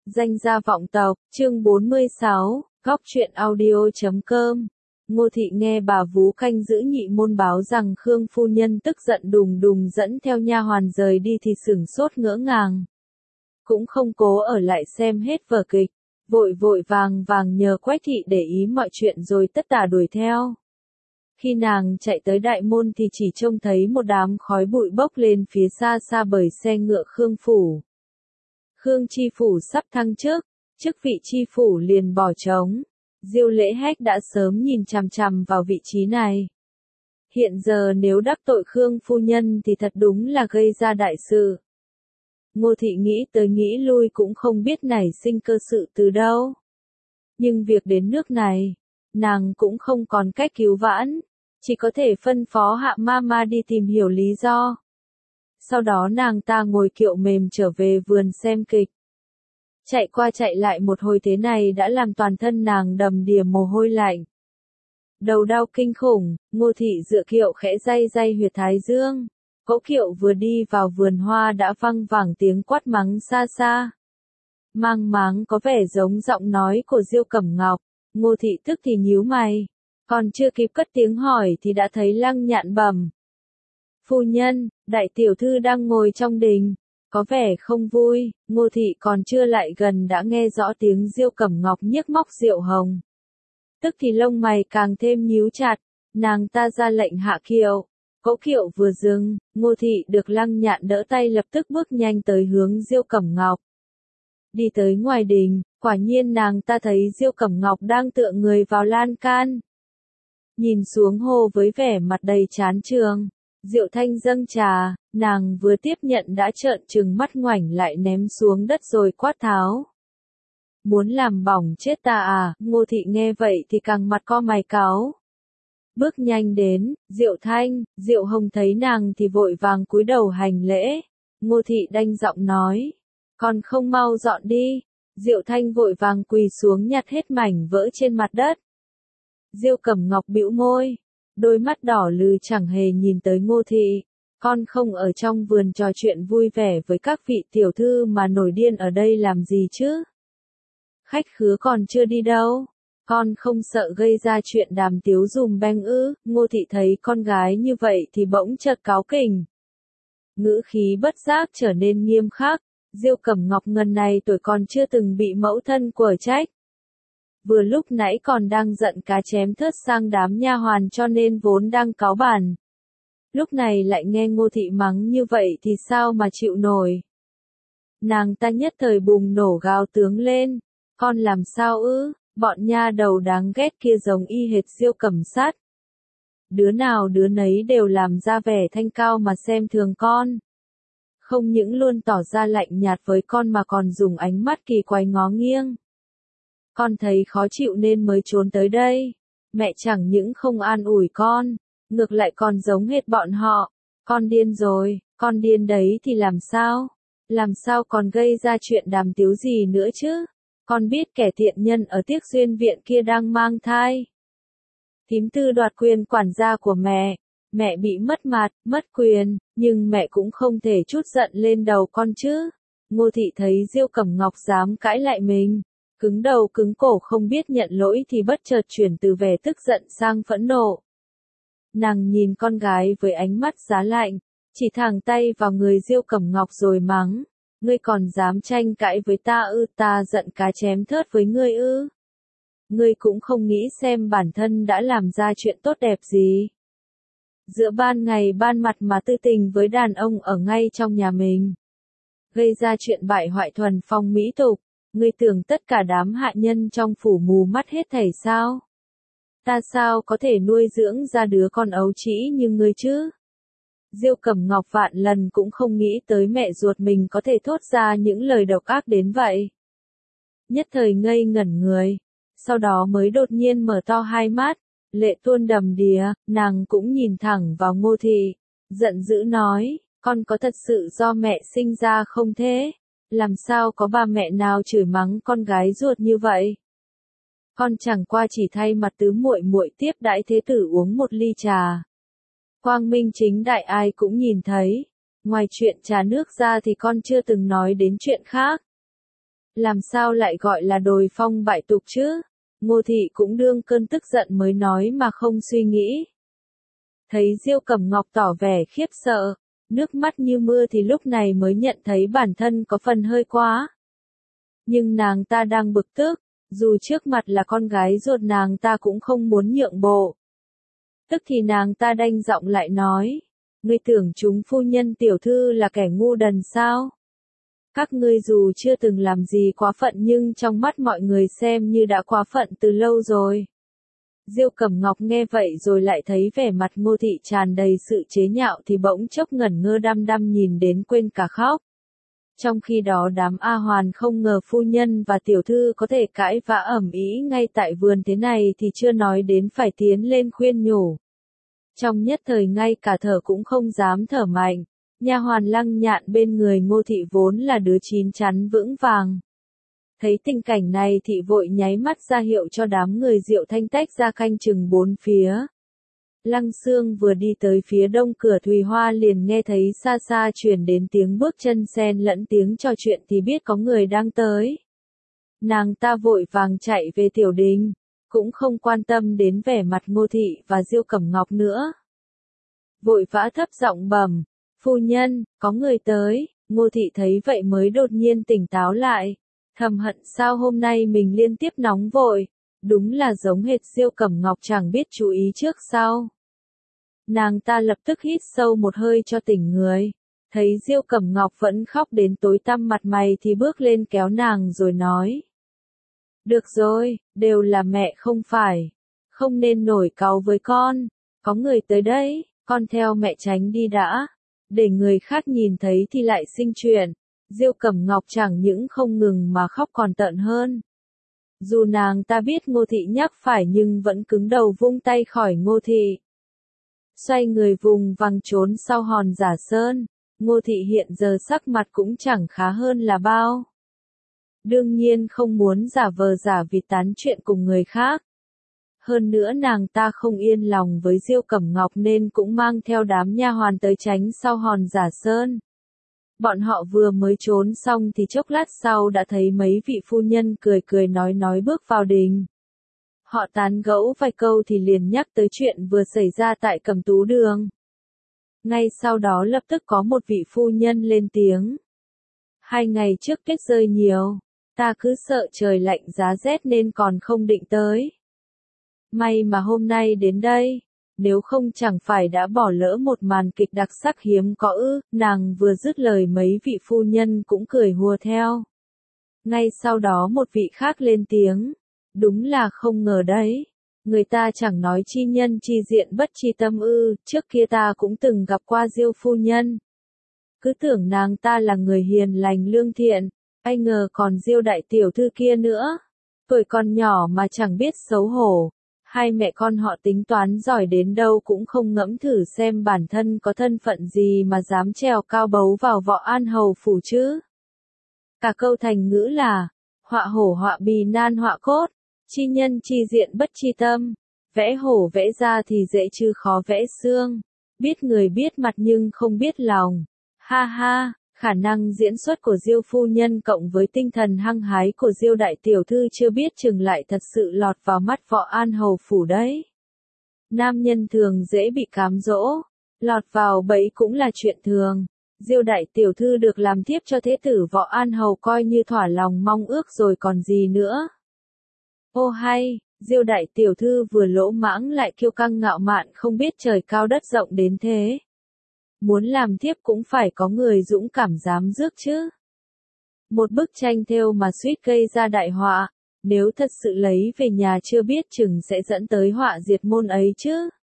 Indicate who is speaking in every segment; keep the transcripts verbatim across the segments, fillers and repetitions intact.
Speaker 1: Danh gia vọng tộc, chương bốn mươi sáu, góc truyện audio chấm com. Ngô Thị nghe bà Vú canh giữ nhị môn báo rằng Khương phu nhân tức giận đùng đùng dẫn theo nha hoàn rời đi thì sửng sốt ngỡ ngàng. Cũng không cố ở lại xem hết vở kịch, vội vội vàng vàng nhờ Quách Thị để ý mọi chuyện rồi tất tả đuổi theo. Khi nàng chạy tới đại môn thì chỉ trông thấy một đám khói bụi bốc lên phía xa xa bởi xe ngựa Khương phủ. Khương chi phủ sắp thăng chức, chức vị chi phủ liền bỏ trống. Diêu Lễ Hách đã sớm nhìn chằm chằm vào vị trí này. Hiện giờ nếu đắc tội Khương phu nhân thì thật đúng là gây ra đại sự. Ngô Thị nghĩ tới nghĩ lui cũng không biết nảy sinh cơ sự từ đâu. Nhưng việc đến nước này, nàng cũng không còn cách cứu vãn, chỉ có thể phân phó Hạ Mama đi tìm hiểu lý do. Sau đó nàng ta ngồi kiệu mềm trở về vườn xem kịch. Chạy qua chạy lại một hồi thế này đã làm toàn thân nàng đầm đìa mồ hôi lạnh. Đầu đau kinh khủng, Ngô Thị dựa kiệu khẽ day day huyệt thái dương. Cỗ kiệu vừa đi vào vườn hoa đã văng vẳng tiếng quát mắng xa xa. Mang máng có vẻ giống giọng nói của Diêu Cẩm Ngọc. Ngô Thị tức thì nhíu mày. Còn chưa kịp cất tiếng hỏi thì đã thấy Lăng Nhạn bẩm: Phu nhân, đại tiểu thư đang ngồi trong đình, có vẻ không vui. Ngô Thị còn chưa lại gần đã nghe rõ tiếng Diêu Cẩm Ngọc nhiếc móc Diệu Hồng. Tức thì lông mày càng thêm nhíu chặt, nàng ta ra lệnh hạ kiệu. Cỗ kiệu vừa dừng, Ngô Thị được Lăng Nhạn đỡ tay lập tức bước nhanh tới hướng Diêu Cẩm Ngọc. Đi tới ngoài đình, quả nhiên nàng ta thấy Diêu Cẩm Ngọc đang tựa người vào lan can. Nhìn xuống hô với vẻ mặt đầy chán chường. Diệu Thanh dâng trà, nàng vừa tiếp nhận đã trợn trừng mắt ngoảnh lại ném xuống đất rồi quát tháo. Muốn làm bỏng chết ta à? Ngô Thị nghe vậy thì càng mặt co mày cáu. Bước nhanh đến, Diệu Thanh, Diệu Hồng thấy nàng thì vội vàng cúi đầu hành lễ. Ngô Thị đanh giọng nói, còn không mau dọn đi. Diệu Thanh vội vàng quỳ xuống nhặt hết mảnh vỡ trên mặt đất. Diêu Cẩm Ngọc bĩu môi, đôi mắt đỏ lừ chẳng hề nhìn tới Ngô Thị. Con không ở trong vườn trò chuyện vui vẻ với các vị tiểu thư mà nổi điên ở đây làm gì chứ? Khách khứa còn chưa đi đâu. Con không sợ gây ra chuyện đàm tiếu dùm beng ư? Ngô Thị thấy con gái như vậy thì bỗng chợt cáu kỉnh. Ngữ khí bất giác trở nên nghiêm khắc. Diêu Cẩm Ngọc ngần này tuổi còn chưa từng bị mẫu thân quở trách. Vừa lúc nãy còn đang giận cá chém thớt sang đám nha hoàn cho nên vốn đang cáu bản. Lúc này lại nghe Ngô Thị mắng như vậy thì sao mà chịu nổi. Nàng ta nhất thời bùng nổ gào tướng lên. Con làm sao ư? Bọn nha đầu đáng ghét kia giống y hệt Diêu Cẩm Sát. Đứa nào đứa nấy đều làm ra vẻ thanh cao mà xem thường con. Không những luôn tỏ ra lạnh nhạt với con mà còn dùng ánh mắt kỳ quái ngó nghiêng. Con thấy khó chịu nên mới trốn tới đây. Mẹ chẳng những không an ủi con, ngược lại còn giống hệt bọn họ. Con điên rồi, con điên đấy thì làm sao? Làm sao còn gây ra chuyện đàm tiếu gì nữa chứ? Con biết kẻ tiện nhân ở Tiết Duyên viện kia đang mang thai. Thím Tư đoạt quyền quản gia của mẹ. Mẹ bị mất mặt, mất quyền, nhưng mẹ cũng không thể trút giận lên đầu con chứ. Ngô Thị thấy Diêu Cẩm Ngọc dám cãi lại mình. Cứng đầu cứng cổ không biết nhận lỗi thì bất chợt chuyển từ vẻ tức giận sang phẫn nộ. Nàng nhìn con gái với ánh mắt giá lạnh, chỉ thẳng tay vào người Diêu Cẩm Ngọc rồi mắng. Ngươi còn dám tranh cãi với ta ư? Ta giận cá chém thớt với ngươi ư? Ngươi cũng không nghĩ xem bản thân đã làm ra chuyện tốt đẹp gì. Giữa ban ngày ban mặt mà tư tình với đàn ông ở ngay trong nhà mình. Gây ra chuyện bại hoại thuần phong mỹ tục. Ngươi tưởng tất cả đám hạ nhân trong phủ mù mắt hết thảy sao? Ta sao có thể nuôi dưỡng ra đứa con ấu trĩ như ngươi chứ? Diêu Cẩm Ngọc vạn lần cũng không nghĩ tới mẹ ruột mình có thể thốt ra những lời độc ác đến vậy. Nhất thời ngây ngẩn người, sau đó mới đột nhiên mở to hai mắt, lệ tuôn đầm đìa, nàng cũng nhìn thẳng vào Ngô Thị, giận dữ nói, con có thật sự do mẹ sinh ra không thế? Làm sao có bà mẹ nào chửi mắng con gái ruột như vậy? Con chẳng qua chỉ thay mặt tứ muội muội tiếp đãi thế tử uống một ly trà. Quang minh chính đại ai cũng nhìn thấy. Ngoài chuyện trà nước ra thì con chưa từng nói đến chuyện khác. Làm sao lại gọi là đồi phong bại tục chứ? Ngô Thị cũng đương cơn tức giận mới nói mà không suy nghĩ. Thấy Diêu Cẩm Ngọc tỏ vẻ khiếp sợ, nước mắt như mưa thì lúc này mới nhận thấy bản thân có phần hơi quá. Nhưng nàng ta đang bực tức, dù trước mặt là con gái ruột nàng ta cũng không muốn nhượng bộ. Tức thì nàng ta đanh giọng lại nói, ngươi tưởng chúng phu nhân tiểu thư là kẻ ngu đần sao? Các ngươi dù chưa từng làm gì quá phận nhưng trong mắt mọi người xem như đã quá phận từ lâu rồi. Diêu Cẩm Ngọc nghe vậy rồi lại thấy vẻ mặt Ngô Thị tràn đầy sự chế nhạo thì bỗng chốc ngẩn ngơ đăm đăm nhìn đến quên cả khóc. Trong khi đó đám A Hoàn không ngờ phu nhân và tiểu thư có thể cãi vã ầm ĩ ngay tại vườn thế này thì chưa nói đến phải tiến lên khuyên nhủ. Trong nhất thời ngay cả thở cũng không dám thở mạnh, nha hoàn Lăng Nhạn bên người Ngô Thị vốn là đứa chín chắn vững vàng. Thấy tình cảnh này thị vội nháy mắt ra hiệu cho đám người Diệu Thanh tách ra canh chừng bốn phía. Lăng Xương vừa đi tới phía đông cửa Thùy Hoa liền nghe thấy xa xa truyền đến tiếng bước chân xen lẫn tiếng trò chuyện thì biết có người đang tới. Nàng ta vội vàng chạy về tiểu đình, cũng không quan tâm đến vẻ mặt Ngô Thị và Diêu Cẩm Ngọc nữa. Vội vã thấp giọng bẩm, phu nhân, có người tới. Ngô Thị thấy vậy mới đột nhiên tỉnh táo lại, thầm hận sao hôm nay mình liên tiếp nóng vội, đúng là giống hệt Diêu Cẩm Ngọc chẳng biết chú ý trước sau. Nàng ta lập tức hít sâu một hơi cho tỉnh người, thấy Diêu Cẩm Ngọc vẫn khóc đến tối tăm mặt mày thì bước lên kéo nàng rồi nói. Được rồi, đều là mẹ không phải, không nên nổi cáu với con, có người tới đấy, con theo mẹ tránh đi đã, để người khác nhìn thấy thì lại sinh chuyện. Diêu Cẩm Ngọc chẳng những không ngừng mà khóc còn tợn hơn. Dù nàng ta biết Ngô Thị nhắc phải nhưng vẫn cứng đầu vung tay khỏi Ngô Thị. Xoay người vùng vằng trốn sau hòn giả sơn, Ngô Thị hiện giờ sắc mặt cũng chẳng khá hơn là bao. Đương nhiên không muốn giả vờ giả vịt tán chuyện cùng người khác. Hơn nữa nàng ta không yên lòng với Diêu Cẩm Ngọc nên cũng mang theo đám nha hoàn tới tránh sau hòn giả sơn. Bọn họ vừa mới trốn xong thì chốc lát sau đã thấy mấy vị phu nhân cười cười nói nói bước vào đình. Họ tán gẫu vài câu thì liền nhắc tới chuyện vừa xảy ra tại Cẩm Tú Đường. Ngay sau đó lập tức có một vị phu nhân lên tiếng. Hai ngày trước tuyết rơi nhiều, ta cứ sợ trời lạnh giá rét nên còn không định tới. May mà hôm nay đến đây, nếu không chẳng phải đã bỏ lỡ một màn kịch đặc sắc hiếm có ư. Nàng vừa dứt lời mấy vị phu nhân cũng cười hùa theo. Ngay sau đó một vị khác lên tiếng, đúng là không ngờ đấy, người ta chẳng nói chi nhân chi diện bất chi tâm ư, trước kia ta cũng từng gặp qua Diêu phu nhân. Cứ tưởng nàng ta là người hiền lành lương thiện, ai ngờ còn Diêu đại tiểu thư kia nữa, tuổi còn nhỏ mà chẳng biết xấu hổ. Hai mẹ con họ tính toán giỏi đến đâu cũng không ngẫm thử xem bản thân có thân phận gì mà dám trèo cao bấu vào Võ An Hầu phủ chứ. Cả câu thành ngữ là, họa hổ họa bì nan họa cốt, chi nhân chi diện bất chi tâm, vẽ hổ vẽ ra thì dễ chứ khó vẽ xương, biết người biết mặt nhưng không biết lòng. Ha ha, khả năng diễn xuất của Diêu phu nhân cộng với tinh thần hăng hái của Diêu đại tiểu thư chưa biết chừng lại thật sự lọt vào mắt Võ An Hầu phủ đấy. Nam nhân thường dễ bị cám dỗ, lọt vào bẫy cũng là chuyện thường. Diêu đại tiểu thư được làm thiếp cho thế tử Võ An Hầu coi như thỏa lòng mong ước rồi còn gì nữa. Ô hay, Diêu đại tiểu thư vừa lỗ mãng lại kiêu căng ngạo mạn không biết trời cao đất rộng đến thế. Muốn làm thiếp cũng phải có người dũng cảm dám rước chứ. Một bức tranh thêu mà suýt gây ra đại họa, nếu thật sự lấy về nhà chưa biết chừng sẽ dẫn tới họa diệt môn ấy chứ.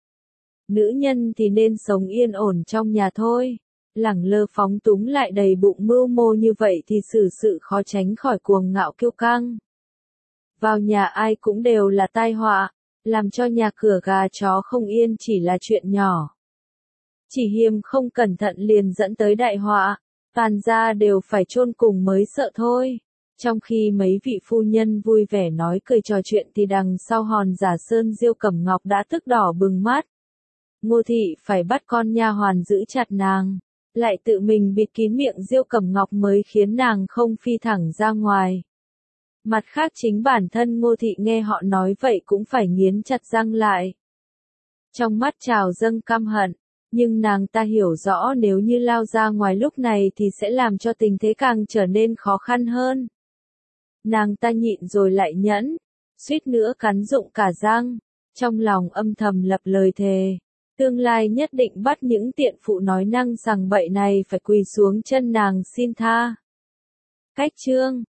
Speaker 1: Nữ nhân thì nên sống yên ổn trong nhà thôi, lẳng lơ phóng túng lại đầy bụng mưu mô như vậy thì xử sự khó tránh khỏi cuồng ngạo kiêu căng. Vào nhà ai cũng đều là tai họa, làm cho nhà cửa gà chó không yên chỉ là chuyện nhỏ. Chỉ hiềm không cẩn thận liền dẫn tới đại họa, toàn gia đều phải chôn cùng mới sợ thôi. Trong khi mấy vị phu nhân vui vẻ nói cười trò chuyện thì đằng sau hòn giả sơn Diêu Cẩm Ngọc đã tức đỏ bừng mắt. Ngô Thị phải bắt con nha hoàn giữ chặt nàng, lại tự mình bịt kín miệng Diêu Cẩm Ngọc mới khiến nàng không phi thẳng ra ngoài. Mặt khác chính bản thân Ngô Thị nghe họ nói vậy cũng phải nghiến chặt răng lại. Trong mắt trào dâng căm hận, nhưng nàng ta hiểu rõ nếu như lao ra ngoài lúc này thì sẽ làm cho tình thế càng trở nên khó khăn hơn. Nàng ta nhịn rồi lại nhẫn, suýt nữa cắn rụng cả răng, trong lòng âm thầm lập lời thề. Tương lai nhất định bắt những tiện phụ nói năng rằng bậy này phải quỳ xuống chân nàng xin tha. Cách chương